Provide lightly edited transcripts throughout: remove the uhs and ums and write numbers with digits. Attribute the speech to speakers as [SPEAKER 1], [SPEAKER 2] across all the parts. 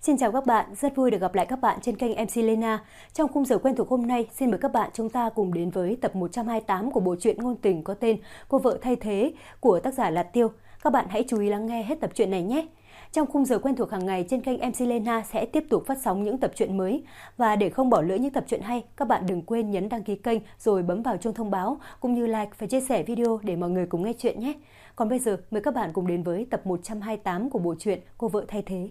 [SPEAKER 1] Xin chào các bạn, rất vui được gặp lại các bạn trên kênh MC Lena. Trong khung giờ quen thuộc hôm nay, xin mời các bạn chúng ta cùng đến với tập 128 của bộ truyện ngôn tình có tên Cô vợ thay thế của tác giả Lạt Tiêu. Các bạn hãy chú ý lắng nghe hết tập truyện này nhé. Trong khung giờ quen thuộc hàng ngày trên kênh MC Lena sẽ tiếp tục phát sóng những tập truyện mới. Và để không bỏ lỡ những tập truyện hay, các bạn đừng quên nhấn đăng ký kênh rồi bấm vào chuông thông báo cũng như like và chia sẻ video để mọi người cùng nghe chuyện nhé. Còn bây giờ, mời các bạn cùng đến với tập 128 của bộ truyện Cô vợ thay thế.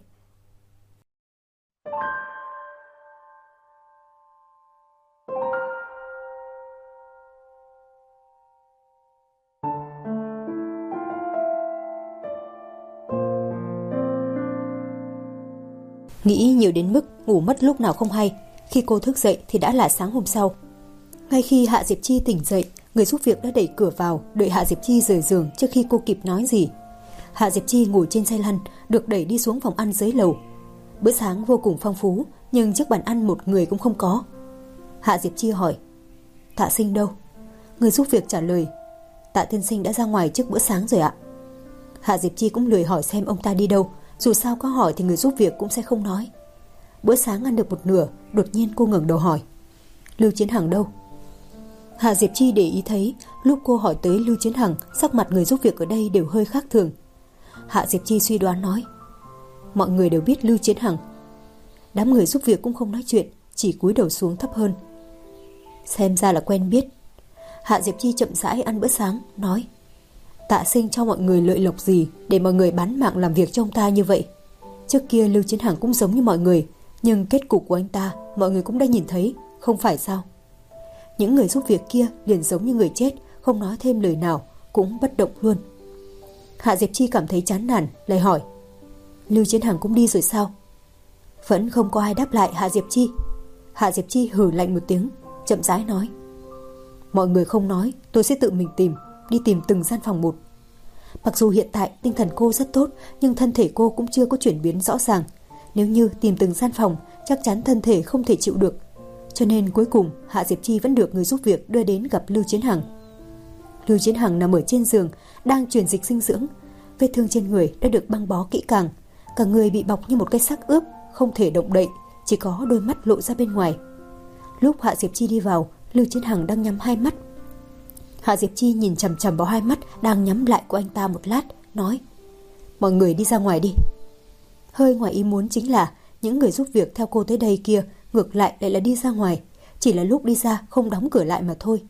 [SPEAKER 1] Nghĩ nhiều đến mức ngủ mất lúc nào không hay. Khi cô thức dậy thì đã là sáng hôm sau. Ngay khi Hạ Diệp Chi tỉnh dậy, người giúp việc đã đẩy cửa vào, đợi Hạ Diệp Chi rời giường trước khi cô kịp nói gì. Hạ Diệp Chi ngồi trên xe lăn, được đẩy đi xuống phòng ăn dưới lầu. Bữa sáng vô cùng phong phú, nhưng trước bàn ăn một người cũng không có. Hạ Diệp Chi hỏi: Tạ Sinh đâu? Người giúp việc trả lời: Tạ tiên sinh đã ra ngoài trước bữa sáng rồi ạ. Hạ Diệp Chi cũng lười hỏi xem ông ta đi đâu, dù sao có hỏi thì người giúp việc cũng sẽ không nói. Bữa sáng ăn được một nửa, đột nhiên cô ngẩng đầu hỏi: Lưu Chiến Hằng đâu? Hạ Diệp Chi để ý thấy lúc cô hỏi tới Lưu Chiến Hằng, sắc mặt người giúp việc ở đây đều hơi khác thường. Hạ Diệp Chi suy đoán nói: Mọi người đều biết Lưu Chiến Hằng. Đám người giúp việc cũng không nói chuyện, chỉ cúi đầu xuống thấp hơn. Xem ra là quen biết. Hạ Diệp Chi chậm rãi ăn bữa sáng, nói: Tạ Sinh cho mọi người lợi lộc gì để mọi người bán mạng làm việc cho ông ta như vậy? Trước kia Lưu Chiến Hằng cũng giống như mọi người, nhưng kết cục của anh ta mọi người cũng đã nhìn thấy, không phải sao? Những người giúp việc kia liền giống như người chết, không nói thêm lời nào, cũng bất động luôn. Hạ Diệp Chi cảm thấy chán nản, lại hỏi: Lưu Chiến Hằng cũng đi rồi sao? Vẫn không có ai đáp lại Hạ Diệp Chi. Hạ Diệp Chi hừ lạnh một tiếng, chậm rãi nói: Mọi người không nói, tôi sẽ tự mình đi tìm từng gian phòng một. Mặc dù hiện tại tinh thần cô rất tốt, nhưng thân thể cô cũng chưa có chuyển biến rõ ràng. Nếu như tìm từng gian phòng, chắc chắn thân thể không thể chịu được. Cho nên cuối cùng Hạ Diệp Chi vẫn được người giúp việc đưa đến gặp Lưu Chiến Hằng. Lưu Chiến Hằng nằm ở trên giường, đang truyền dịch dinh dưỡng. Vết thương trên người đã được băng bó kỹ càng, cả người bị bọc như một cái xác ướp, không thể động đậy, chỉ có đôi mắt lộ ra bên ngoài. Lúc Hạ Diệp Chi đi vào, Lưu Chiến Hằng đang nhắm hai mắt. Hạ Diệp Chi nhìn chằm chằm vào hai mắt đang nhắm lại của anh ta một lát, nói: Mọi người đi ra ngoài đi. Hơi ngoài ý muốn chính là những người giúp việc theo cô tới đây kia ngược lại là đi ra ngoài, chỉ là lúc đi ra không đóng cửa lại mà thôi.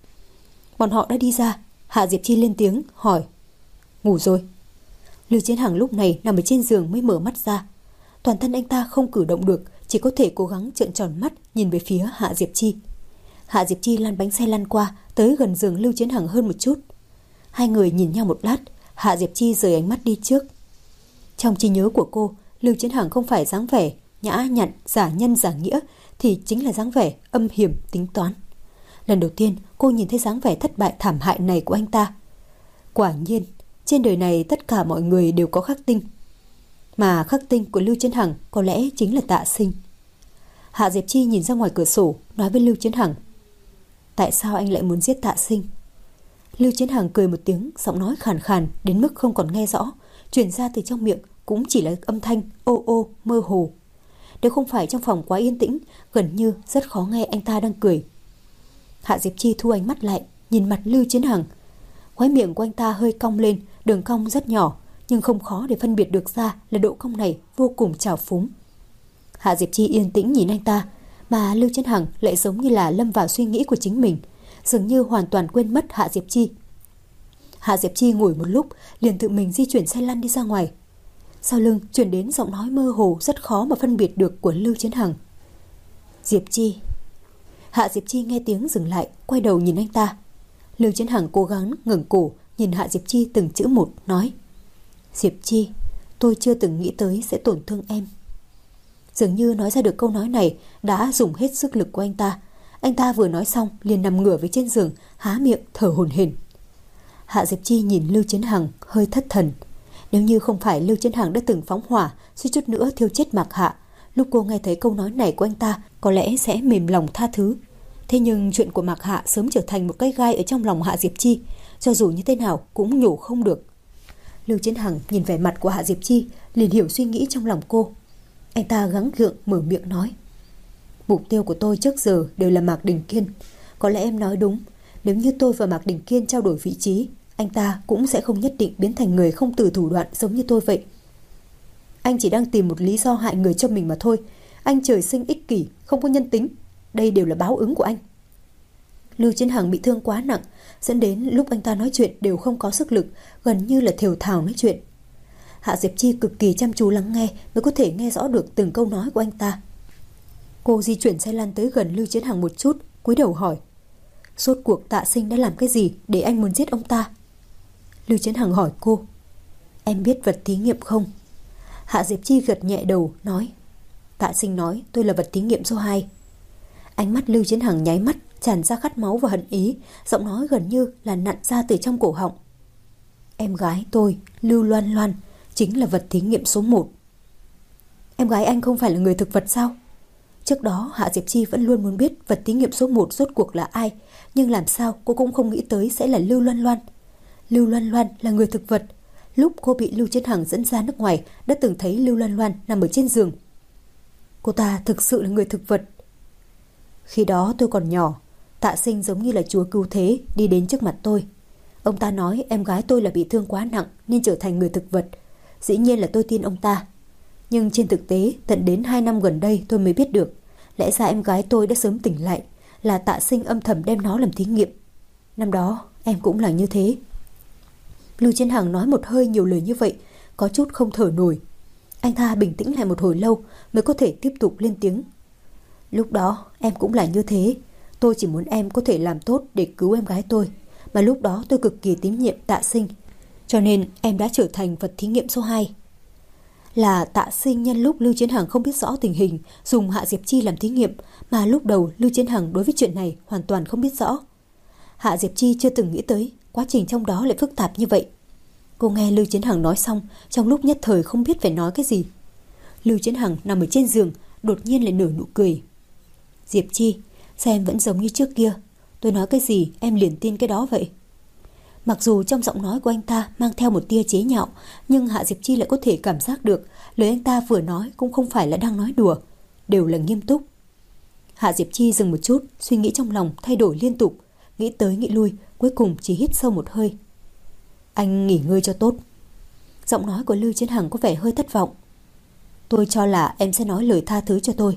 [SPEAKER 1] Bọn họ đã đi ra. Hạ Diệp Chi lên tiếng hỏi: Ngủ rồi? Lưu Chiến Hằng lúc này nằm ở trên giường mới mở mắt ra. Toàn thân anh ta không cử động được, chỉ có thể cố gắng trợn tròn mắt nhìn về phía Hạ Diệp Chi. Hạ Diệp Chi lăn bánh xe lăn qua, tới gần giường Lưu Chiến Hằng hơn một chút. Hai người nhìn nhau một lát, Hạ Diệp Chi rời ánh mắt đi trước. Trong trí nhớ của cô, Lưu Chiến Hằng không phải dáng vẻ nhã nhặn, giả nhân giả nghĩa, thì chính là dáng vẻ âm hiểm tính toán. Lần đầu tiên cô nhìn thấy dáng vẻ thất bại thảm hại này của anh ta. Quả nhiên, trên đời này tất cả mọi người đều có khắc tinh, mà khắc tinh của Lưu Chiến Hằng có lẽ chính là Tạ Sinh. Hạ Diệp Chi nhìn ra ngoài cửa sổ, nói với Lưu Chiến Hằng: Tại sao anh lại muốn giết Tạ Sinh? Lưu Chiến Hằng cười một tiếng, giọng nói khàn khàn đến mức không còn nghe rõ, truyền ra từ trong miệng cũng chỉ là âm thanh ô ô mơ hồ. Nếu không phải trong phòng quá yên tĩnh, gần như rất khó nghe anh ta đang cười. Hạ Diệp Chi thu ánh mắt lại, nhìn mặt Lưu Chiến Hằng. Khóe miệng của anh ta hơi cong lên, đường cong rất nhỏ, nhưng không khó để phân biệt được ra là độ cong này vô cùng trào phúng. Hạ Diệp Chi yên tĩnh nhìn anh ta, mà Lưu Chiến Hằng lại giống như là lâm vào suy nghĩ của chính mình, dường như hoàn toàn quên mất Hạ Diệp Chi. Hạ Diệp Chi ngồi một lúc, liền tự mình di chuyển xe lăn đi ra ngoài. Sau lưng truyền đến giọng nói mơ hồ rất khó mà phân biệt được của Lưu Chiến Hằng: Diệp Chi. Hạ Diệp Chi nghe tiếng dừng lại, quay đầu nhìn anh ta. Lưu Chiến Hằng cố gắng ngẩng cổ nhìn Hạ Diệp Chi từng chữ một, nói: Diệp Chi, tôi chưa từng nghĩ tới sẽ tổn thương em. Dường như nói ra được câu nói này đã dùng hết sức lực của anh ta. Anh ta vừa nói xong liền nằm ngửa về trên giường, há miệng thở hổn hển. Hạ Diệp Chi nhìn Lưu Chiến Hằng hơi thất thần. Nếu như không phải Lưu Chiến Hằng đã từng phóng hỏa suýt chút nữa thiêu chết Mạc Hạ, lúc cô nghe thấy câu nói này của anh ta có lẽ sẽ mềm lòng tha thứ. Thế nhưng chuyện của Mạc Hạ sớm trở thành một cái gai ở trong lòng Hạ Diệp Chi, cho dù như thế nào cũng nhổ không được. Lưu Chiến Hằng nhìn vẻ mặt của Hạ Diệp Chi liền hiểu suy nghĩ trong lòng cô. Anh ta gắng gượng mở miệng nói. Mục tiêu của tôi trước giờ đều là Mạc Đình Kiên. Có lẽ em nói đúng, nếu như tôi và Mạc Đình Kiên trao đổi vị trí, anh ta cũng sẽ không nhất định biến thành người không từ thủ đoạn giống như tôi vậy. Anh chỉ đang tìm một lý do hại người cho mình mà thôi. Anh trời sinh ích kỷ, không có nhân tính. Đây đều là báo ứng của anh. Lưu Chiến Hằng bị thương quá nặng, dẫn đến lúc anh ta nói chuyện đều không có sức lực, gần như là thều thào nói chuyện. Hạ Diệp Chi cực kỳ chăm chú lắng nghe mới có thể nghe rõ được từng câu nói của anh ta. Cô di chuyển xe lăn tới gần Lưu Chiến Hằng một chút, cúi đầu hỏi. Rốt cuộc Tạ Sinh đã làm cái gì để anh muốn giết ông ta? Lưu Chiến Hằng hỏi cô. Em biết vật thí nghiệm không? Hạ Diệp Chi gật nhẹ đầu, nói. Tạ Sinh nói tôi là vật thí nghiệm số 2. Ánh mắt Lưu Chiến Hằng nháy mắt, tràn ra khát máu và hận ý, giọng nói gần như là nặn ra từ trong cổ họng. Em gái tôi, Lưu Loan Loan, chính là vật thí nghiệm số 1. Em gái anh không phải là người thực vật sao? Trước đó Hạ Diệp Chi vẫn luôn muốn biết vật thí nghiệm số 1 rốt cuộc là ai, nhưng làm sao cô cũng không nghĩ tới sẽ là Lưu Loan Loan. Lưu Loan Loan là người thực vật. Lúc cô bị Lưu Chiến Hằng dẫn ra nước ngoài đã từng thấy Lưu Loan Loan nằm ở trên giường. Cô ta thực sự là người thực vật. Khi đó tôi còn nhỏ, Tạ Sinh giống như là chúa cứu thế đi đến trước mặt tôi. Ông ta nói em gái tôi là bị thương quá nặng nên trở thành người thực vật. Dĩ nhiên là tôi tin ông ta. Nhưng trên thực tế tận đến 2 năm gần đây tôi mới biết được, lẽ ra em gái tôi đã sớm tỉnh lại, là Tạ Sinh âm thầm đem nó làm thí nghiệm. Năm đó em cũng là như thế. Lưu Chiến Hằng nói một hơi nhiều lời như vậy, có chút không thở nổi. Anh ta bình tĩnh lại một hồi lâu mới có thể tiếp tục lên tiếng. Lúc đó em cũng là như thế. Tôi chỉ muốn em có thể làm tốt để cứu em gái tôi. Mà lúc đó tôi cực kỳ tín nhiệm Tạ Sinh, cho nên em đã trở thành vật thí nghiệm số 2. Là Tạ Sinh nhân lúc Lưu Chiến Hằng không biết rõ tình hình dùng Hạ Diệp Chi làm thí nghiệm, mà lúc đầu Lưu Chiến Hằng đối với chuyện này hoàn toàn không biết rõ. Hạ Diệp Chi chưa từng nghĩ tới quá trình trong đó lại phức tạp như vậy. Cô nghe Lưu Chiến Hằng nói xong, trong lúc nhất thời không biết phải nói cái gì. Lưu Chiến Hằng nằm ở trên giường, đột nhiên lại nở nụ cười. Diệp Chi, sao em vẫn giống như trước kia? Tôi nói cái gì em liền tin cái đó vậy? Mặc dù trong giọng nói của anh ta mang theo một tia chế nhạo, nhưng Hạ Diệp Chi lại có thể cảm giác được lời anh ta vừa nói cũng không phải là đang nói đùa, đều là nghiêm túc. Hạ Diệp Chi dừng một chút, suy nghĩ trong lòng thay đổi liên tục, nghĩ tới nghĩ lui, cuối cùng chỉ hít sâu một hơi. Anh nghỉ ngơi cho tốt. Giọng nói của Lưu Chiến Hằng có vẻ hơi thất vọng. Tôi cho là em sẽ nói lời tha thứ cho tôi.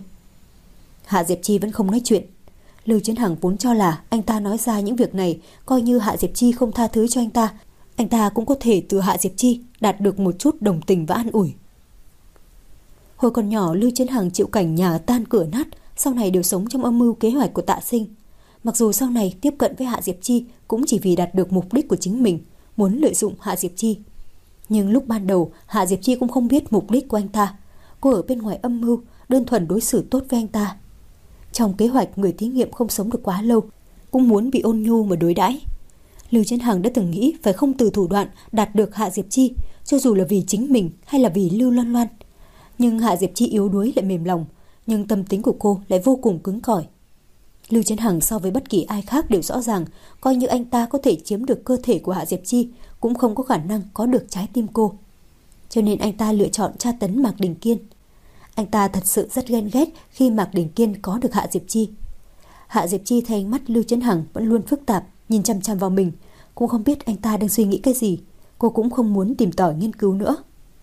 [SPEAKER 1] Hạ Diệp Chi vẫn không nói chuyện. Lưu Chiến Hằng vốn cho là anh ta nói ra những việc này, coi như Hạ Diệp Chi không tha thứ cho anh ta cũng có thể từ Hạ Diệp Chi đạt được một chút đồng tình và an ủi. Hồi còn nhỏ, Lưu Chiến Hằng chịu cảnh nhà tan cửa nát, sau này đều sống trong âm mưu kế hoạch của Tạ Sinh. Mặc dù sau này tiếp cận với Hạ Diệp Chi cũng chỉ vì đạt được mục đích của chính mình, muốn lợi dụng Hạ Diệp Chi. Nhưng lúc ban đầu Hạ Diệp Chi cũng không biết mục đích của anh ta. Cô ở bên ngoài âm mưu, đơn thuần đối xử tốt với anh ta. Trong kế hoạch người thí nghiệm không sống được quá lâu, cũng muốn bị ôn nhu mà đối đãi. Lưu Chiến Hằng đã từng nghĩ phải không từ thủ đoạn đạt được Hạ Diệp Chi, cho dù là vì chính mình hay là vì Lưu Loan Loan. Nhưng Hạ Diệp Chi yếu đuối lại mềm lòng, nhưng tâm tính của cô lại vô cùng cứng cỏi. Lưu Chiến Hằng so với bất kỳ ai khác đều rõ ràng, coi như anh ta có thể chiếm được cơ thể của Hạ Diệp Chi, cũng không có khả năng có được trái tim cô. Cho nên anh ta lựa chọn tra tấn Mạc Đình Kiên. Anh ta thật sự rất ghen ghét khi Mạc Đình Kiên có được Hạ Diệp Chi. Hạ Diệp Chi thấy ánh mắt Lưu Chiến Hằng vẫn luôn phức tạp, nhìn chăm chăm vào mình, cũng không biết anh ta đang suy nghĩ cái gì. Cô cũng không muốn tìm tòi nghiên cứu nữa.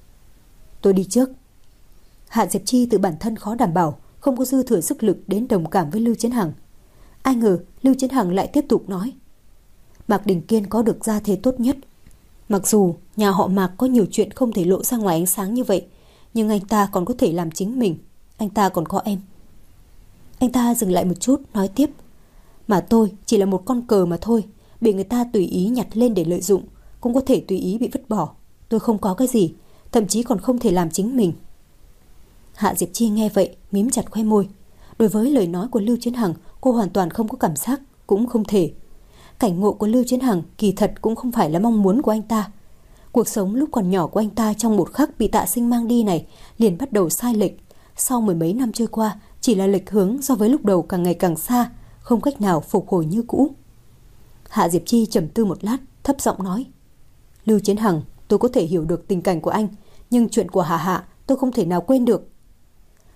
[SPEAKER 1] Tôi đi trước. Hạ Diệp Chi tự bản thân khó đảm bảo, không có dư thừa sức lực đến đồng cảm với Lưu Chiến Hằng. Ai ngờ Lưu Chiến Hằng lại tiếp tục nói. Mạc Đình Kiên có được gia thế tốt nhất. Mặc dù nhà họ Mạc có nhiều chuyện không thể lộ ra ngoài ánh sáng như vậy, nhưng anh ta còn có thể làm chính mình. Anh ta còn có em. Anh ta dừng lại một chút, nói tiếp. Mà tôi chỉ là một con cờ mà thôi, bị người ta tùy ý nhặt lên để lợi dụng, cũng có thể tùy ý bị vứt bỏ. Tôi không có cái gì, thậm chí còn không thể làm chính mình. Hạ Diệp Chi nghe vậy, mím chặt khoe môi. Đối với lời nói của Lưu Chiến Hằng, cô hoàn toàn không có cảm giác, cũng không thể. Cảnh ngộ của Lưu Chiến Hằng kỳ thật cũng không phải là mong muốn của anh ta. Cuộc sống lúc còn nhỏ của anh ta trong một khắc bị Tạ Sinh mang đi này liền bắt đầu sai lệch. Sau mười mấy năm trôi qua, chỉ là lệch hướng so với lúc đầu càng ngày càng xa, không cách nào phục hồi như cũ. Hạ Diệp Chi trầm tư một lát, thấp giọng nói. Lưu Chiến Hằng, tôi có thể hiểu được tình cảnh của anh, nhưng chuyện của Hạ Hạ tôi không thể nào quên được.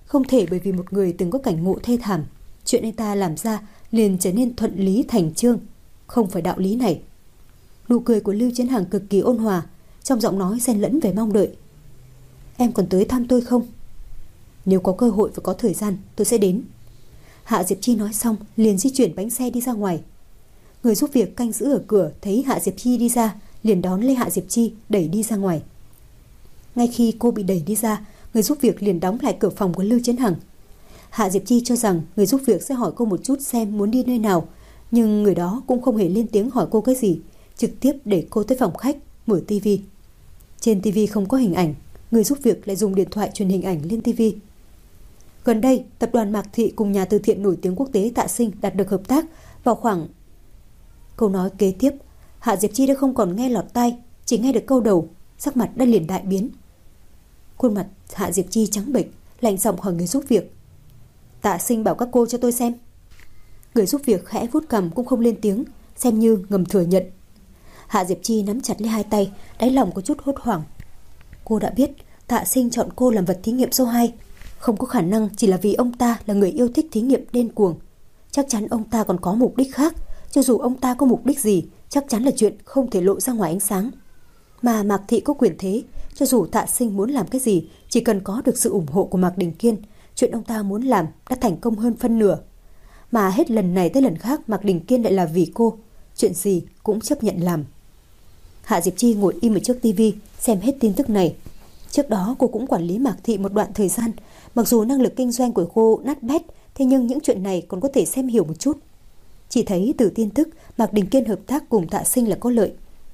[SPEAKER 1] Không thể bởi vì một người từng có cảnh ngộ thê thảm, chuyện anh ta làm ra liền trở nên thuận lý thành chương. Không phải đạo lý này. Nụ cười của Lưu Chiến Hằng cực kỳ ôn hòa, trong giọng nói xen lẫn vẻ mong đợi. Em còn tới thăm tôi không? Nếu có cơ hội và có thời gian tôi sẽ đến. Hạ Diệp Chi nói xong liền di chuyển bánh xe đi ra ngoài. Người giúp việc canh giữ ở cửa thấy Hạ Diệp Chi đi ra liền đón lấy Hạ Diệp Chi đẩy đi ra ngoài. Ngay khi cô bị đẩy đi ra, người giúp việc liền đóng lại cửa phòng của Lưu Chiến Hằng. Hạ Diệp Chi cho rằng người giúp việc sẽ hỏi cô một chút xem muốn đi nơi nào, nhưng người đó cũng không hề lên tiếng hỏi cô cái gì, trực tiếp để cô tới phòng khách mở tivi. Trên tivi không có hình ảnh, người giúp việc lại dùng điện thoại truyền hình ảnh lên tivi. Gần đây, tập đoàn Mạc Thị cùng nhà từ thiện nổi tiếng quốc tế Tạ Sinh đạt được hợp tác vào khoảng... Câu nói kế tiếp, Hạ Diệp Chi đã không còn nghe lọt tai, chỉ nghe được câu đầu, sắc mặt đã liền đại biến. Khuôn mặt Hạ Diệp Chi trắng bệch, lạnh giọng hỏi người giúp việc. Tạ Sinh bảo các cô cho tôi xem. Người giúp việc khẽ vuốt cằm cũng không lên tiếng, xem như ngầm thừa nhận. Hạ Diệp Chi nắm chặt lấy hai tay, đáy lòng có chút hốt hoảng. Cô đã biết Tạ Sinh chọn cô làm vật thí nghiệm số 2, không có khả năng chỉ là vì ông ta là người yêu thích thí nghiệm điên cuồng. Chắc chắn ông ta còn có mục đích khác, cho dù ông ta có mục đích gì, chắc chắn là chuyện không thể lộ ra ngoài ánh sáng. Mà Mạc Thị có quyền thế, cho dù Tạ Sinh muốn làm cái gì, chỉ cần có được sự ủng hộ của Mạc Đình Kiên, chuyện ông ta muốn làm đã thành công hơn phân nửa. Mà hết lần này tới lần khác Mạc Đình Kiên lại là vì cô, chuyện gì cũng chấp nhận làm. Hạ Diệp Chi ngồi im ở trước tivi xem hết tin tức này. Trước đó cô cũng quản lý Mạc Thị một đoạn thời gian, mặc dù năng lực kinh doanh của cô nát bét, thế nhưng những chuyện này còn có thể xem hiểu một chút. Chỉ thấy từ tin tức Mạc Đình Kiên hợp tác cùng Tạ Sinh là có lợi.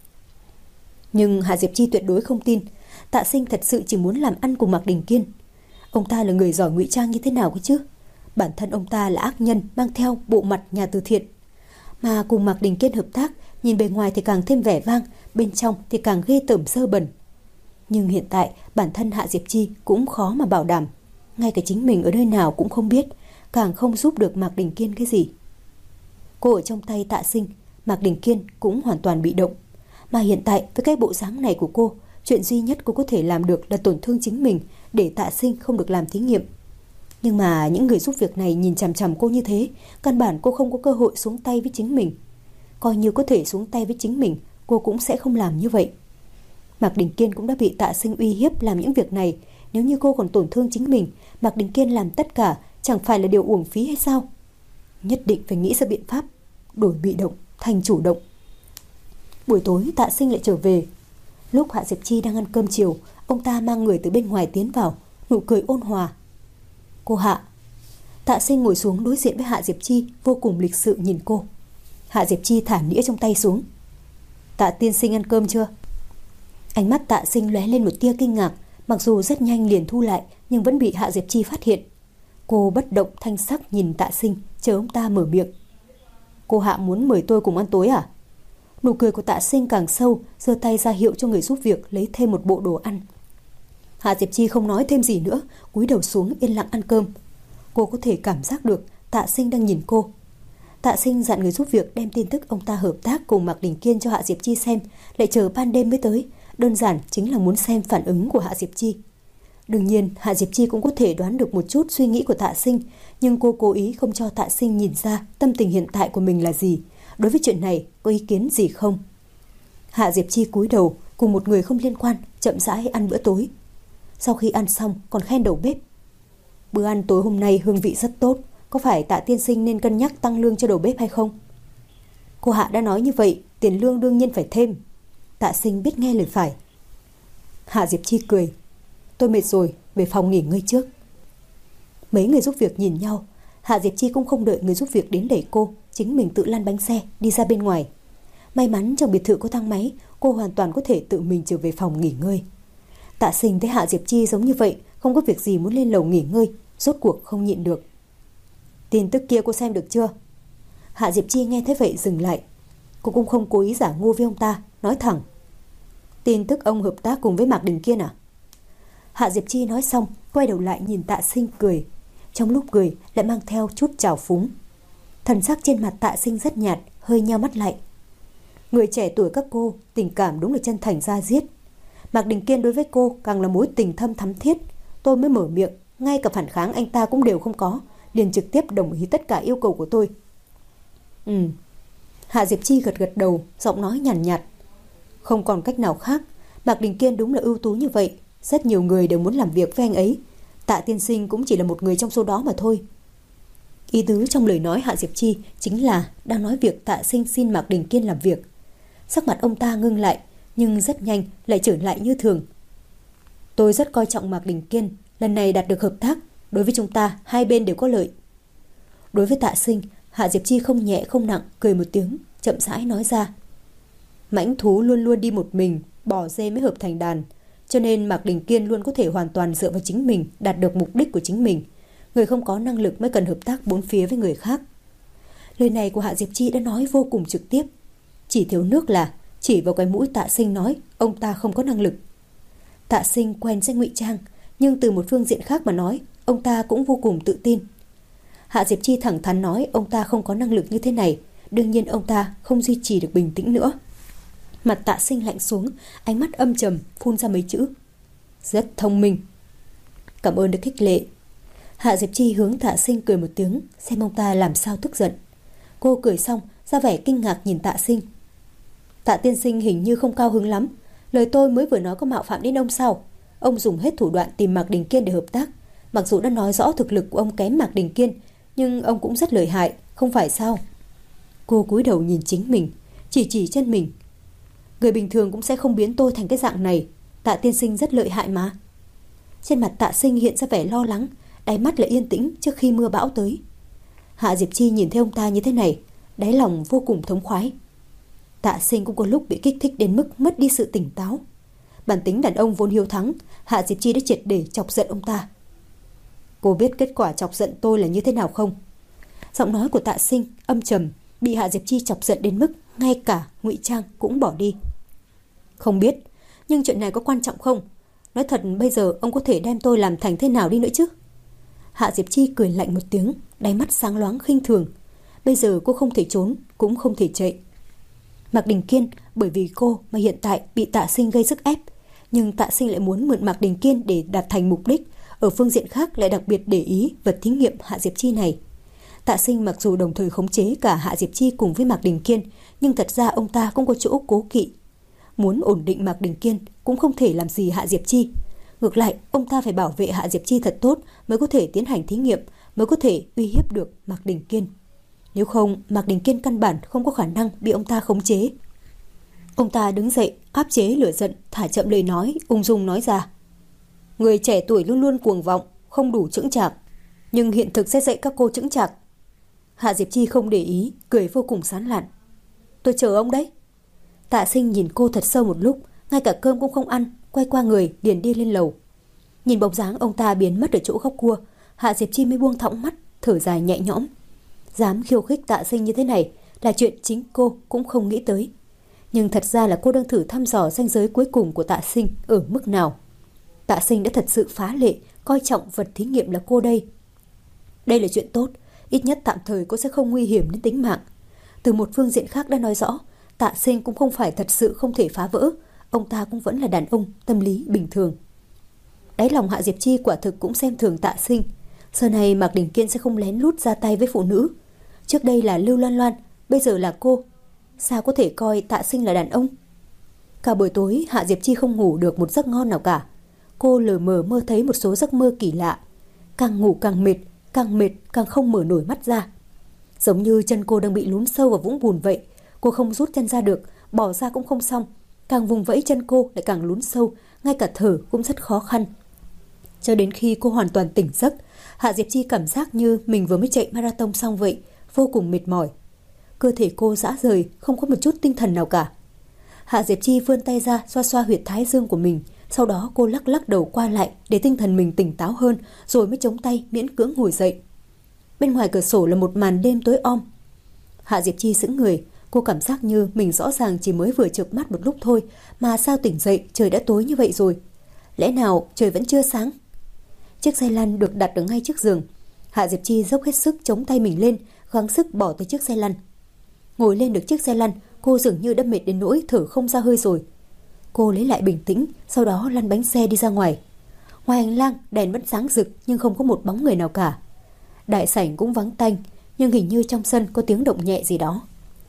[SPEAKER 1] Nhưng Hạ Diệp Chi tuyệt đối không tin Tạ Sinh thật sự chỉ muốn làm ăn cùng Mạc Đình Kiên. Ông ta là người giỏi ngụy trang như thế nào cơ chứ? Bản thân ông ta là ác nhân mang theo bộ mặt nhà từ thiện. Mà cùng Mạc Đình Kiên hợp tác, nhìn bề ngoài thì càng thêm vẻ vang, bên trong thì càng ghê tởm dơ bẩn. Nhưng hiện tại bản thân Hạ Diệp Chi cũng khó mà bảo đảm. Ngay cả chính mình ở nơi nào cũng không biết, càng không giúp được Mạc Đình Kiên cái gì. Cô ở trong tay Tạ Sinh, Mạc Đình Kiên cũng hoàn toàn bị động. Mà hiện tại với cái bộ dáng này của cô, chuyện duy nhất cô có thể làm được là tổn thương chính mình để Tạ Sinh không được làm thí nghiệm. Nhưng mà những người giúp việc này nhìn chằm chằm cô như thế, căn bản cô không có cơ hội xuống tay với chính mình. Coi như có thể xuống tay với chính mình, cô cũng sẽ không làm như vậy. Mạc Đình Kiên cũng đã bị Tạ Sinh uy hiếp làm những việc này. Nếu như cô còn tổn thương chính mình, Mạc Đình Kiên làm tất cả chẳng phải là điều uổng phí hay sao? Nhất định phải nghĩ ra biện pháp đổi bị động thành chủ động. Buổi tối Tạ Sinh lại trở về. Lúc Hạ Diệp Chi đang ăn cơm chiều, ông ta mang người từ bên ngoài tiến vào, nụ cười ôn hòa. Cô Hạ. Tạ Sinh ngồi xuống đối diện với Hạ Diệp Chi, vô cùng lịch sự nhìn cô. Hạ Diệp Chi thả nĩa trong tay xuống. Tạ tiên sinh ăn cơm chưa? Ánh mắt Tạ Sinh lóe lên một tia kinh ngạc, mặc dù rất nhanh liền thu lại nhưng vẫn bị Hạ Diệp Chi phát hiện. Cô bất động thanh sắc nhìn Tạ Sinh, chờ ông ta mở miệng. Cô Hạ muốn mời tôi cùng ăn tối à? Nụ cười của Tạ Sinh càng sâu, giơ tay ra hiệu cho người giúp việc lấy thêm một bộ đồ ăn. Hạ Diệp Chi không nói thêm gì nữa, cúi đầu xuống yên lặng ăn cơm. Cô có thể cảm giác được Tạ Sinh đang nhìn cô. Tạ Sinh dặn người giúp việc đem tin tức ông ta hợp tác cùng Mạc Đình Kiên cho Hạ Diệp Chi xem, lại chờ ban đêm mới tới, đơn giản chính là muốn xem phản ứng của Hạ Diệp Chi. Đương nhiên Hạ Diệp Chi cũng có thể đoán được một chút suy nghĩ của Tạ Sinh, nhưng cô cố ý không cho Tạ Sinh nhìn ra tâm tình hiện tại của mình là gì. Đối với chuyện này có ý kiến gì không? Hạ Diệp Chi cúi đầu cùng một người không liên quan chậm rãi ăn bữa tối. Sau khi ăn xong còn khen đầu bếp. Bữa ăn tối hôm nay hương vị rất tốt, có phải Tạ tiên sinh nên cân nhắc tăng lương cho đầu bếp hay không? Cô Hạ đã nói như vậy, tiền lương đương nhiên phải thêm. Tạ Sinh biết nghe lời phải. Hạ Diệp Chi cười. Tôi mệt rồi, về phòng nghỉ ngơi trước. Mấy người giúp việc nhìn nhau. Hạ Diệp Chi cũng không đợi người giúp việc đến đẩy cô, chính mình tự lăn bánh xe đi ra bên ngoài. May mắn trong biệt thự có thang máy, cô hoàn toàn có thể tự mình trở về phòng nghỉ ngơi. Tạ Sinh thấy Hạ Diệp Chi giống như vậy, không có việc gì muốn lên lầu nghỉ ngơi, rốt cuộc không nhịn được. Tin tức kia cô xem được chưa? Hạ Diệp Chi nghe thấy vậy dừng lại. Cô cũng không cố ý giả ngu với ông ta, nói thẳng. Tin tức ông hợp tác cùng với Mạc Đình Kiên à? Hạ Diệp Chi nói xong, quay đầu lại nhìn Tạ Sinh cười. Trong lúc cười lại mang theo chút trào phúng. Thần sắc trên mặt Tạ Sinh rất nhạt, hơi nheo mắt lại. Người trẻ tuổi các cô, tình cảm đúng là chân thành da diết. Mạc Đình Kiên đối với cô càng là mối tình thâm thắm thiết. Tôi mới mở miệng, ngay cả phản kháng anh ta cũng đều không có, liền trực tiếp đồng ý tất cả yêu cầu của tôi. Hạ Diệp Chi gật gật đầu, giọng nói nhàn nhạt. Không còn cách nào khác, Mạc Đình Kiên đúng là ưu tú như vậy, rất nhiều người đều muốn làm việc với anh ấy. Tạ tiên sinh cũng chỉ là một người trong số đó mà thôi. Ý tứ trong lời nói Hạ Diệp Chi chính là đang nói việc Tạ Sinh xin Mạc Đình Kiên làm việc. Sắc mặt ông ta ngưng lại, nhưng rất nhanh lại trở lại như thường. Tôi rất coi trọng Mạc Đình Kiên, lần này đạt được hợp tác, đối với chúng ta hai bên đều có lợi. Đối với Tạ Sinh, Hạ Diệp Chi không nhẹ không nặng cười một tiếng, chậm rãi nói ra. Mãnh thú luôn luôn đi một mình, bò dê mới hợp thành đàn, cho nên Mạc Đình Kiên luôn có thể hoàn toàn dựa vào chính mình đạt được mục đích của chính mình. Người không có năng lực mới cần hợp tác bốn phía với người khác. Lời này của Hạ Diệp Chi đã nói vô cùng trực tiếp, chỉ thiếu nước là chỉ vào cái mũi Tạ Sinh nói ông ta không có năng lực. Tạ Sinh quen sẽ ngụy trang, nhưng từ một phương diện khác mà nói, ông ta cũng vô cùng tự tin. Hạ Diệp Chi thẳng thắn nói ông ta không có năng lực như thế này, đương nhiên ông ta không duy trì được bình tĩnh nữa. Mặt Tạ Sinh lạnh xuống, ánh mắt âm trầm, phun ra mấy chữ. Rất thông minh. Cảm ơn được khích lệ. Hạ Diệp Chi hướng Tạ Sinh cười một tiếng, xem ông ta làm sao tức giận. Cô cười xong, ra vẻ kinh ngạc nhìn Tạ Sinh. Tạ tiên sinh hình như không cao hứng lắm. Lời tôi mới vừa nói có mạo phạm đến ông sao? Ông dùng hết thủ đoạn tìm Mạc Đình Kiên để hợp tác. Mặc dù đã nói rõ thực lực của ông kém Mạc Đình Kiên, nhưng ông cũng rất lợi hại, không phải sao? Cô cúi đầu nhìn chính mình, chỉ chân mình. Người bình thường cũng sẽ không biến tôi thành cái dạng này. Tạ tiên sinh rất lợi hại mà. Trên mặt Tạ Sinh hiện ra vẻ lo lắng, đáy mắt lại yên tĩnh trước khi mưa bão tới. Hạ Diệp Chi nhìn thấy ông ta như thế này, đáy lòng vô cùng thống khoái. Tạ Sinh cũng có lúc bị kích thích đến mức mất đi sự tỉnh táo. Bản tính đàn ông vốn hiếu thắng, Hạ Diệp Chi đã triệt để chọc giận ông ta. Cô biết kết quả chọc giận tôi là như thế nào không? Giọng nói của Tạ Sinh âm trầm, bị Hạ Diệp Chi chọc giận đến mức ngay cả ngụy trang cũng bỏ đi. Không biết, nhưng chuyện này có quan trọng không? Nói thật bây giờ ông có thể đem tôi làm thành thế nào đi nữa chứ? Hạ Diệp Chi cười lạnh một tiếng, đáy mắt sáng loáng khinh thường. Bây giờ cô không thể trốn, cũng không thể chạy. Mạc Đình Kiên bởi vì cô mà hiện tại bị Tạ Sinh gây sức ép, nhưng Tạ Sinh lại muốn mượn Mạc Đình Kiên để đạt thành mục đích, ở phương diện khác lại đặc biệt để ý vật thí nghiệm Hạ Diệp Chi này. Tạ Sinh mặc dù đồng thời khống chế cả Hạ Diệp Chi cùng với Mạc Đình Kiên, nhưng thật ra ông ta cũng có chỗ cố kỵ. Muốn ổn định Mạc Đình Kiên cũng không thể làm gì Hạ Diệp Chi. Ngược lại, ông ta phải bảo vệ Hạ Diệp Chi thật tốt mới có thể tiến hành thí nghiệm, mới có thể uy hiếp được Mạc Đình Kiên. Nếu không, Mạc Đình Kiên căn bản không có khả năng bị ông ta khống chế. Ông ta đứng dậy, áp chế lửa giận, thả chậm lời nói, ung dung nói ra. Người trẻ tuổi luôn luôn cuồng vọng, không đủ chững chạc, nhưng hiện thực sẽ dạy các cô chững chạc. Hạ Diệp Chi không để ý, cười vô cùng sán lạn. Tôi chờ ông đấy. Tạ Sinh nhìn cô thật sâu một lúc, ngay cả cơm cũng không ăn, quay qua người liền đi lên lầu. Nhìn bóng dáng ông ta biến mất ở chỗ góc cua, Hạ Diệp Chi mới buông thõng mắt, thở dài nhẹ nhõm. Dám khiêu khích Tạ Sinh như thế này là chuyện chính cô cũng không nghĩ tới. Nhưng thật ra là cô đang thử thăm dò ranh giới cuối cùng của Tạ Sinh ở mức nào. Tạ Sinh đã thật sự phá lệ, coi trọng vật thí nghiệm là cô đây. Đây là chuyện tốt, ít nhất tạm thời cô sẽ không nguy hiểm đến tính mạng. Từ một phương diện khác đã nói rõ, Tạ Sinh cũng không phải thật sự không thể phá vỡ, ông ta cũng vẫn là đàn ông tâm lý bình thường. Đáy lòng Hạ Diệp Chi quả thực cũng xem thường Tạ Sinh. Giờ này Mạc Đình Kiên sẽ không lén lút ra tay với phụ nữ. Trước đây là Lưu Loan Loan, bây giờ là cô. Sao có thể coi Tạ Sinh là đàn ông? Cả buổi tối Hạ Diệp Chi không ngủ được một giấc ngon nào cả. Cô lờ mờ mơ thấy một số giấc mơ kỳ lạ. Càng ngủ càng mệt càng không mở nổi mắt ra. Giống như chân cô đang bị lún sâu vào vũng bùn vậy. Cô không rút chân ra được, bỏ ra cũng không xong. Càng vùng vẫy chân cô lại càng lún sâu, ngay cả thở cũng rất khó khăn. Cho đến khi cô hoàn toàn tỉnh giấc, Hạ Diệp Chi cảm giác như mình vừa mới chạy marathon xong vậy, vô cùng mệt mỏi. Cơ thể cô rã rời, không có một chút tinh thần nào cả. Hạ Diệp Chi vươn tay ra xoa xoa huyệt thái dương của mình, sau đó cô lắc lắc đầu qua lại để tinh thần mình tỉnh táo hơn, rồi mới chống tay miễn cưỡng ngồi dậy. Bên ngoài cửa sổ là một màn đêm tối om. Hạ Diệp Chi sững người, cô cảm giác như mình rõ ràng chỉ mới vừa chợp mắt một lúc thôi, mà sao tỉnh dậy trời đã tối như vậy rồi. Lẽ nào trời vẫn chưa sáng? Chiếc xe lăn được đặt ở ngay trước giường. Hạ Diệp Chi dốc hết sức chống tay mình lên, gắng sức bỏ tới chiếc xe lăn. Ngồi lên được chiếc xe lăn, cô dường như đã mệt đến nỗi thở không ra hơi rồi. Cô lấy lại bình tĩnh, sau đó lăn bánh xe đi ra ngoài. Ngoài hành lang đèn vẫn sáng rực nhưng không có một bóng người nào cả. Đại sảnh cũng vắng tanh, nhưng hình như trong sân có tiếng động nhẹ gì đó.